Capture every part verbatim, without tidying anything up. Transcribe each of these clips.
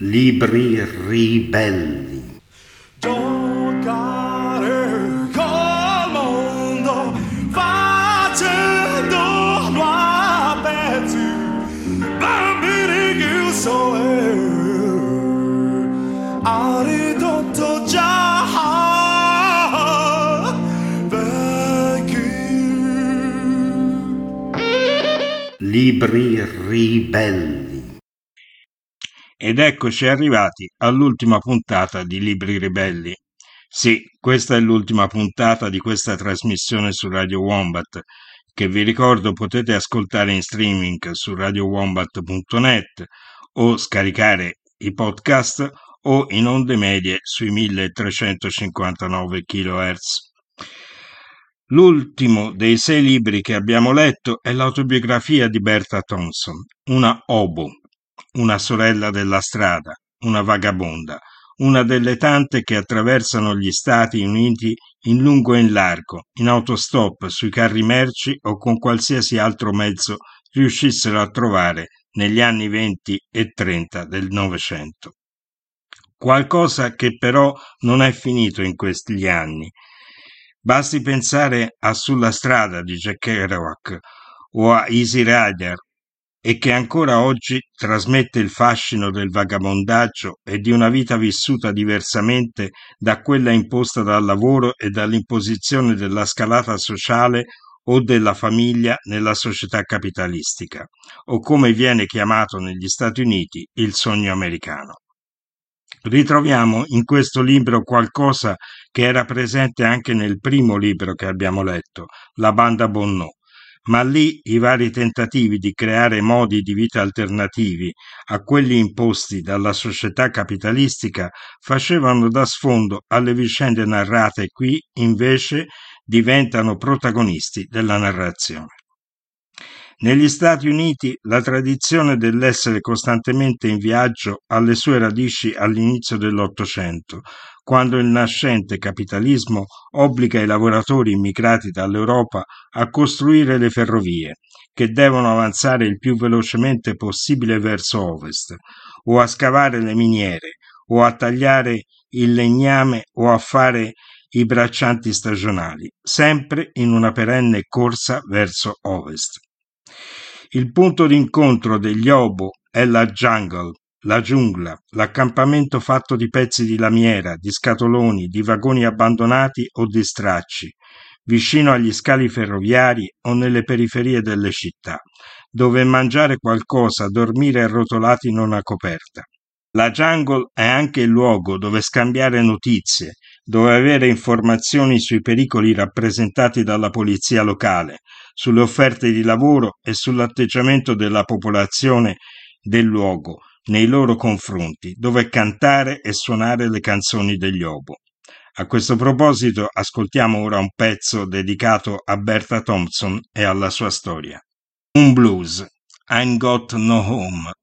Libri ribelli. Giocare col mondo facendolo a pezzi, bambini chiuso e ha ridotto già vecchi. Libri ribelli. Ed eccoci arrivati all'ultima puntata di Libri Ribelli. Sì, questa è l'ultima puntata di questa trasmissione su Radio Wombat, che vi ricordo potete ascoltare in streaming su radio wombat punto net o scaricare i podcast o in onde medie sui milletrecentocinquantanove chilohertz. L'ultimo dei sei libri che abbiamo letto è l'autobiografia di Bertha Thompson, una obo, una sorella della strada, una vagabonda, una delle tante che attraversano gli Stati Uniti in lungo e in largo, in autostop, sui carri merci o con qualsiasi altro mezzo riuscissero a trovare negli anni venti e trenta del Novecento. Qualcosa che però non è finito in questi anni. Basti pensare a Sulla strada di Jack Kerouac o a Easy Rider, e che ancora oggi trasmette il fascino del vagabondaggio e di una vita vissuta diversamente da quella imposta dal lavoro e dall'imposizione della scalata sociale o della famiglia nella società capitalistica, o come viene chiamato negli Stati Uniti il sogno americano. Ritroviamo in questo libro qualcosa che era presente anche nel primo libro che abbiamo letto, La banda Bonnot, ma lì i vari tentativi di creare modi di vita alternativi a quelli imposti dalla società capitalistica facevano da sfondo alle vicende narrate. Qui invece diventano protagonisti della narrazione. Negli Stati Uniti la tradizione dell'essere costantemente in viaggio ha le sue radici all'inizio dell'Ottocento, quando il nascente capitalismo obbliga i lavoratori immigrati dall'Europa a costruire le ferrovie, che devono avanzare il più velocemente possibile verso ovest, o a scavare le miniere, o a tagliare il legname, o a fare i braccianti stagionali, sempre in una perenne corsa verso ovest. Il punto d'incontro degli obo è la jungle, la giungla, l'accampamento fatto di pezzi di lamiera, di scatoloni, di vagoni abbandonati o di stracci, vicino agli scali ferroviari o nelle periferie delle città, dove mangiare qualcosa, dormire arrotolati in una coperta. La jungle è anche il luogo dove scambiare notizie, dove avere informazioni sui pericoli rappresentati dalla polizia locale, sulle offerte di lavoro e sull'atteggiamento della popolazione del luogo nei loro confronti, dove cantare e suonare le canzoni degli obo. A questo proposito ascoltiamo ora un pezzo dedicato a Bertha Thompson e alla sua storia. Un blues, Ain't Got No Home.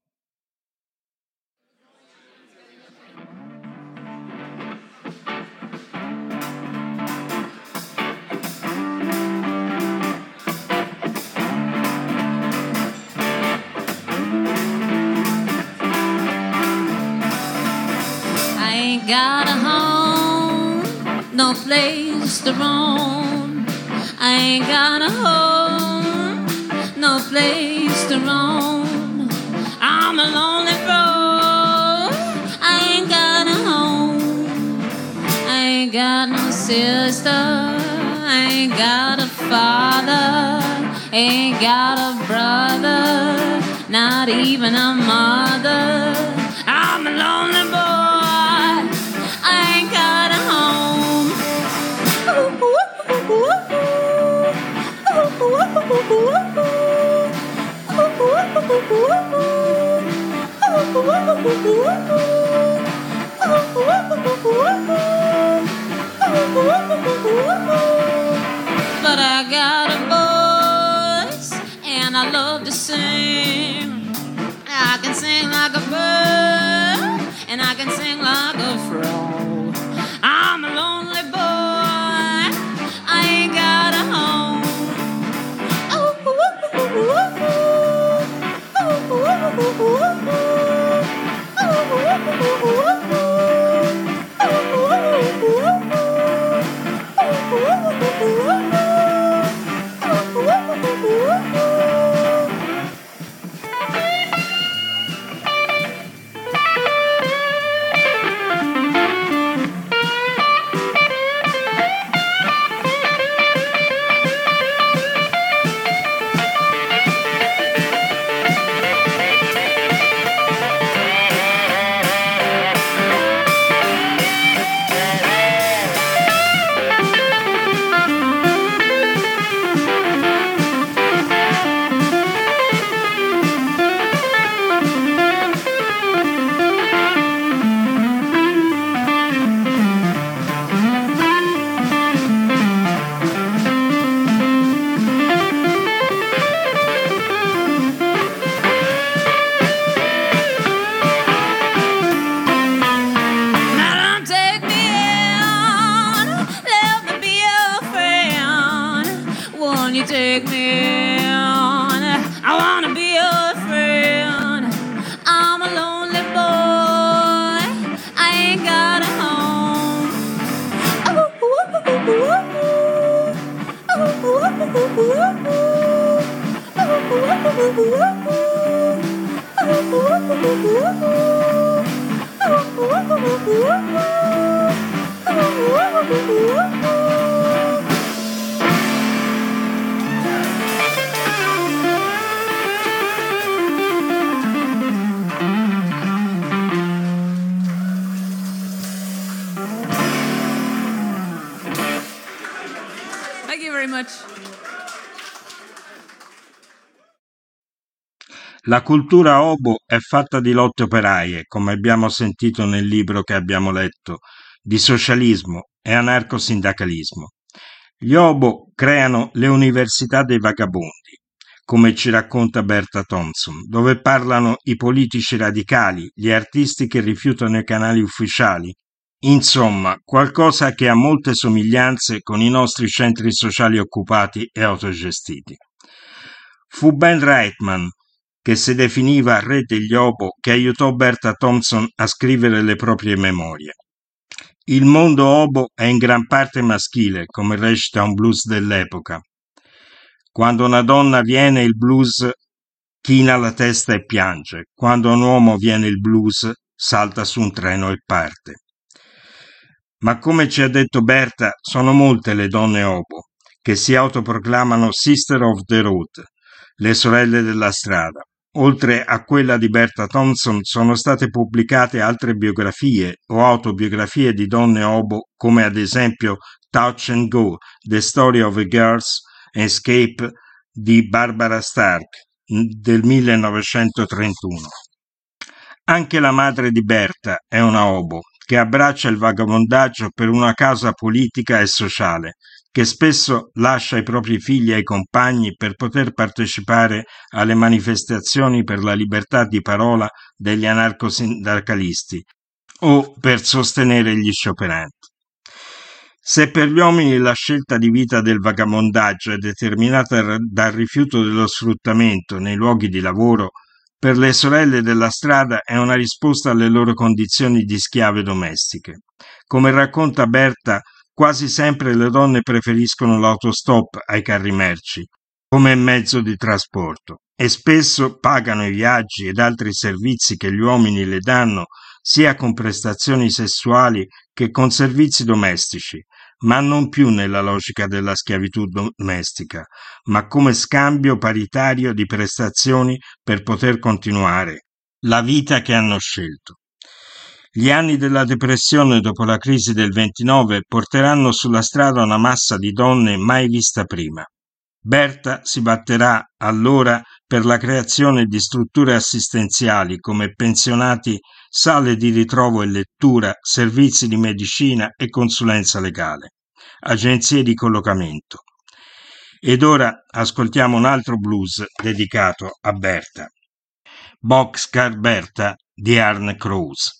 Ain't got a home, no place to roam. I ain't got a home, no place to roam. I'm a lonely road. I ain't got a home. I ain't got no sister. I ain't got a father. Ain't got a brother. Not even a mother. I'm a lonely boy. I ain't got a home. But I got a voice and I love to sing. I can sing like a bird and I can sing like a frog. I'm a lonely boy. I ain't got a home. Oh, oh, oh, oh, oh, oh, oh, oh, oh, oh, oh, oh, oh, oh, oh, oh, Thank you very much. La cultura obo è fatta di lotte operaie, come abbiamo sentito nel libro che abbiamo letto, di socialismo e anarcosindacalismo. Gli obo creano le università dei vagabondi, come ci racconta Berta Thompson, dove parlano i politici radicali, gli artisti che rifiutano i canali ufficiali. Insomma, qualcosa che ha molte somiglianze con i nostri centri sociali occupati e autogestiti. Fu Ben Reitman, che si definiva re degli obo, che aiutò Berta Thompson a scrivere le proprie memorie. Il mondo obo è in gran parte maschile, come recita un blues dell'epoca. Quando una donna viene, il blues china la testa e piange. Quando un uomo viene, il blues salta su un treno e parte. Ma come ci ha detto Berta, sono molte le donne obo che si autoproclamano Sister of the Road, le sorelle della strada. Oltre a quella di Berta Thompson sono state pubblicate altre biografie o autobiografie di donne obo, come ad esempio Touch and Go, The Story of a Girl's Escape di Barbara Stark del millenovecentotrentuno. Anche la madre di Berta è una obo, che abbraccia il vagabondaggio per una causa politica e sociale, che spesso lascia i propri figli ai compagni per poter partecipare alle manifestazioni per la libertà di parola degli anarcosindacalisti o per sostenere gli scioperanti. Se per gli uomini la scelta di vita del vagabondaggio è determinata dal rifiuto dello sfruttamento nei luoghi di lavoro, per le sorelle della strada è una risposta alle loro condizioni di schiave domestiche. Come racconta Berta, quasi sempre le donne preferiscono l'autostop ai carri merci come mezzo di trasporto e spesso pagano i viaggi ed altri servizi che gli uomini le danno sia con prestazioni sessuali che con servizi domestici, ma non più nella logica della schiavitù domestica, ma come scambio paritario di prestazioni per poter continuare la vita che hanno scelto. Gli anni della depressione dopo la crisi del ventinove porteranno sulla strada una massa di donne mai vista prima. Berta si batterà allora per la creazione di strutture assistenziali come pensionati, sale di ritrovo e lettura, servizi di medicina e consulenza legale, agenzie di collocamento. Ed ora ascoltiamo un altro blues dedicato a Berta. Boxcar Berta di Arne Kroos.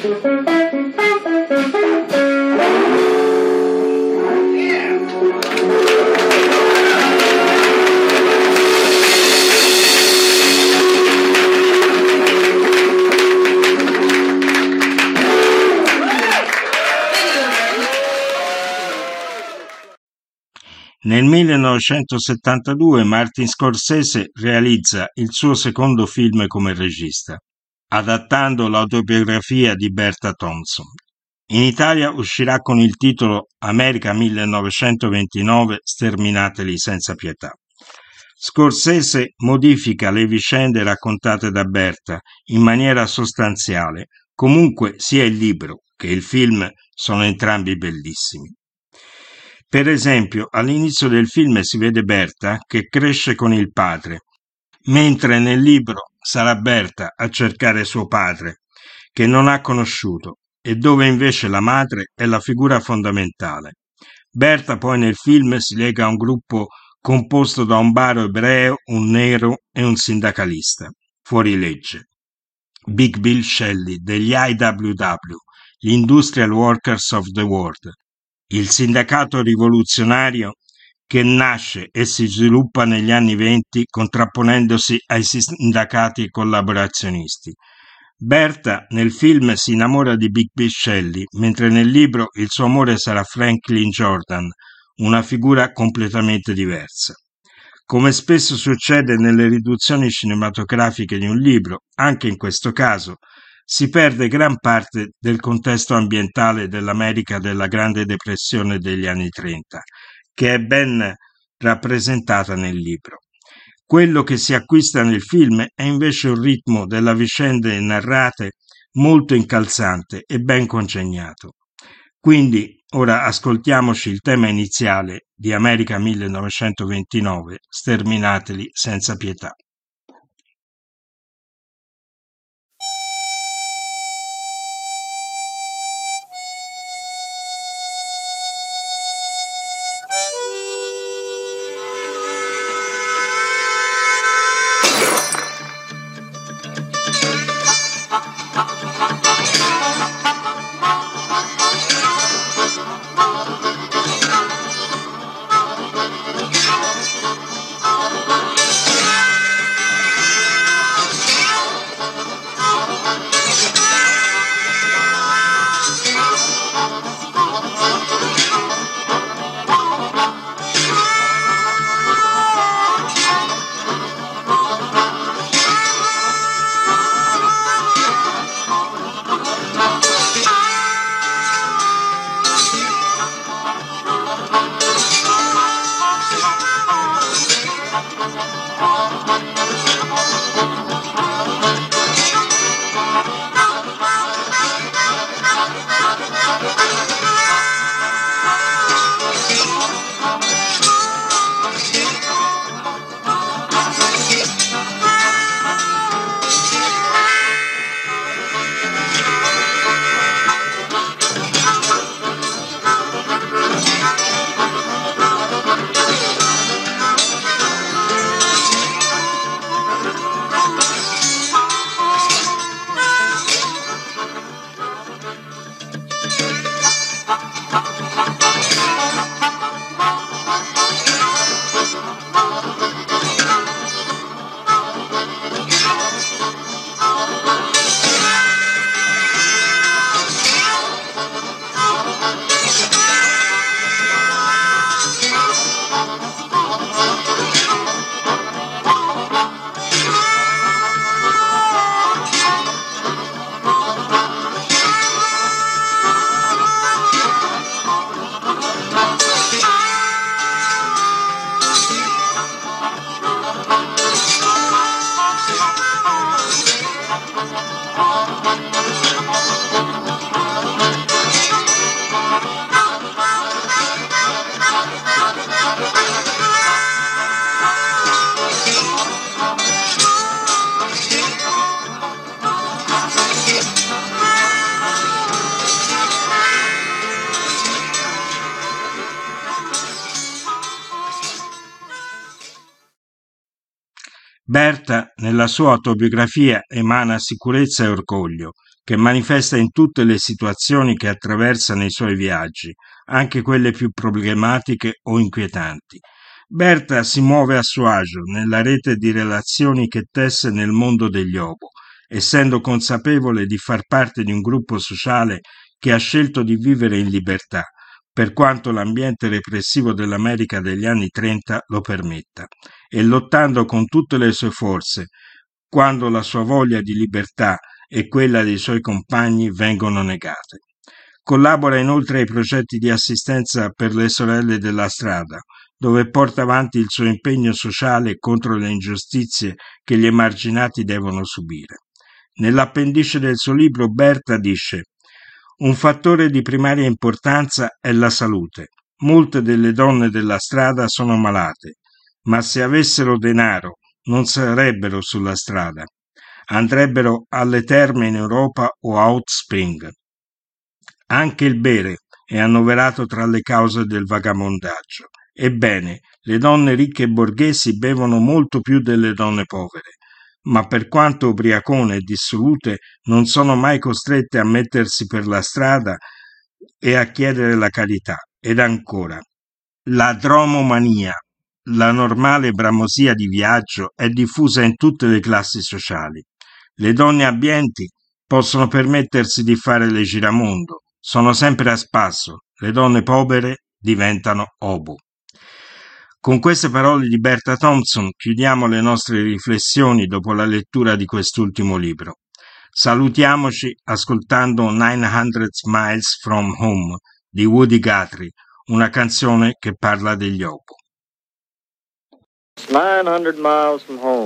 Nel millenovecentosettantadue Martin Scorsese realizza il suo secondo film come regista, adattando l'autobiografia di Bertha Thompson. In Italia uscirà con il titolo America millenovecentoventinove, sterminateli senza pietà. Scorsese modifica le vicende raccontate da Bertha in maniera sostanziale, comunque sia il libro che il film sono entrambi bellissimi. Per esempio, all'inizio del film si vede Bertha che cresce con il padre, mentre nel libro sarà Bertha a cercare suo padre, che non ha conosciuto, e dove invece la madre è la figura fondamentale. Bertha poi nel film si lega a un gruppo composto da un baro ebreo, un nero e un sindacalista, fuori legge. Big Bill Shelley degli I W W, gli Industrial Workers of the World, il sindacato rivoluzionario che nasce e si sviluppa negli anni venti contrapponendosi ai sindacati collaborazionisti. Bertha nel film si innamora di Big Bill Shelley, mentre nel libro il suo amore sarà Franklin Jordan, una figura completamente diversa. Come spesso succede nelle riduzioni cinematografiche di un libro, anche in questo caso, si perde gran parte del contesto ambientale dell'America della Grande Depressione degli anni trenta, che è ben rappresentata nel libro. Quello che si acquista nel film è invece un ritmo della vicende narrate molto incalzante e ben congegnato. Quindi ora ascoltiamoci il tema iniziale di America millenovecentoventinove, sterminateli senza pietà. Bertha, nella sua autobiografia, emana sicurezza e orgoglio, che manifesta in tutte le situazioni che attraversa nei suoi viaggi, anche quelle più problematiche o inquietanti. Berta si muove a suo agio nella rete di relazioni che tesse nel mondo degli obo, essendo consapevole di far parte di un gruppo sociale che ha scelto di vivere in libertà, per quanto l'ambiente repressivo dell'America degli anni trenta lo permetta, e lottando con tutte le sue forze quando la sua voglia di libertà e quella dei suoi compagni vengono negate. Collabora inoltre ai progetti di assistenza per le sorelle della strada, dove porta avanti il suo impegno sociale contro le ingiustizie che gli emarginati devono subire. Nell'appendice del suo libro Berta dice: «Un fattore di primaria importanza è la salute. Molte delle donne della strada sono malate, ma se avessero denaro non sarebbero sulla strada. Andrebbero alle terme in Europa o a Hot Spring. Anche il bere è annoverato tra le cause del vagabondaggio. Ebbene, le donne ricche e borghesi bevono molto più delle donne povere, ma per quanto ubriacone e dissolute non sono mai costrette a mettersi per la strada e a chiedere la carità». Ed ancora: «La dromomania, la normale bramosia di viaggio, è diffusa in tutte le classi sociali. Le donne abbienti possono permettersi di fare le giramondo, sono sempre a spasso, le donne povere diventano obo». Con queste parole di Berta Thompson chiudiamo le nostre riflessioni dopo la lettura di quest'ultimo libro. Salutiamoci ascoltando nine hundred miles from Home di Woody Guthrie, una canzone che parla degli obo. nine hundred miles from home.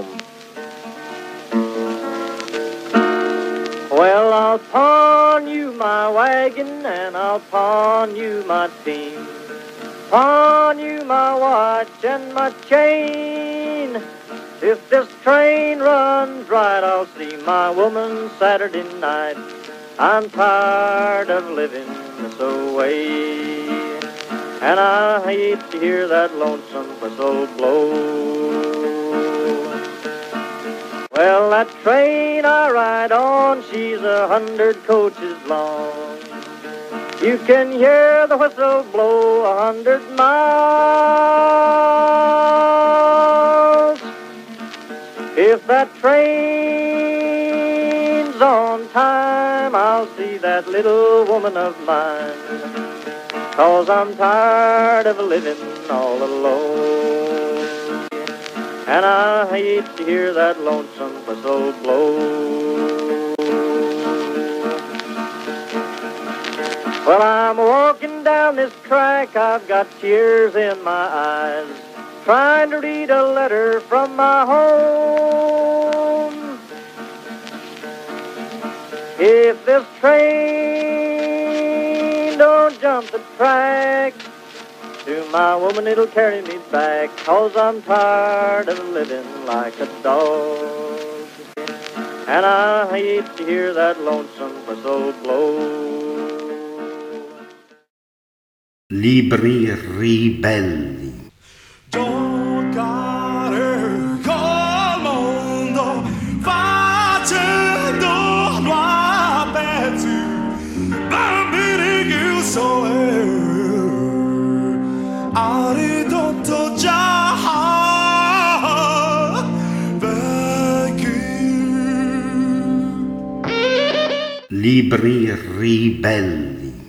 Well, I'll pawn you my wagon and I'll pawn you my team, pawn you my watch and my chain. If this train runs right, I'll see my woman Saturday night. I'm tired of living this way, and I hate to hear that lonesome whistle blow. Well, that train I ride on, she's a hundred coaches long. You can hear the whistle blow a hundred miles. If that train's on time, I'll see that little woman of mine, 'cause I'm tired of living all alone, and I hate to hear that lonesome whistle blow. Well, I'm walking down this track, I've got tears in my eyes, trying to read a letter from my home. If this train don't jump the track, to my woman it'll carry me back, 'cause I'm tired of living like a dog, and I hate to hear that lonesome whistle blow. Libri ribelli. Giocare col mondo facendo a pezzi bambini chiuso e ha ridotto già vecchi. Libri ribelli.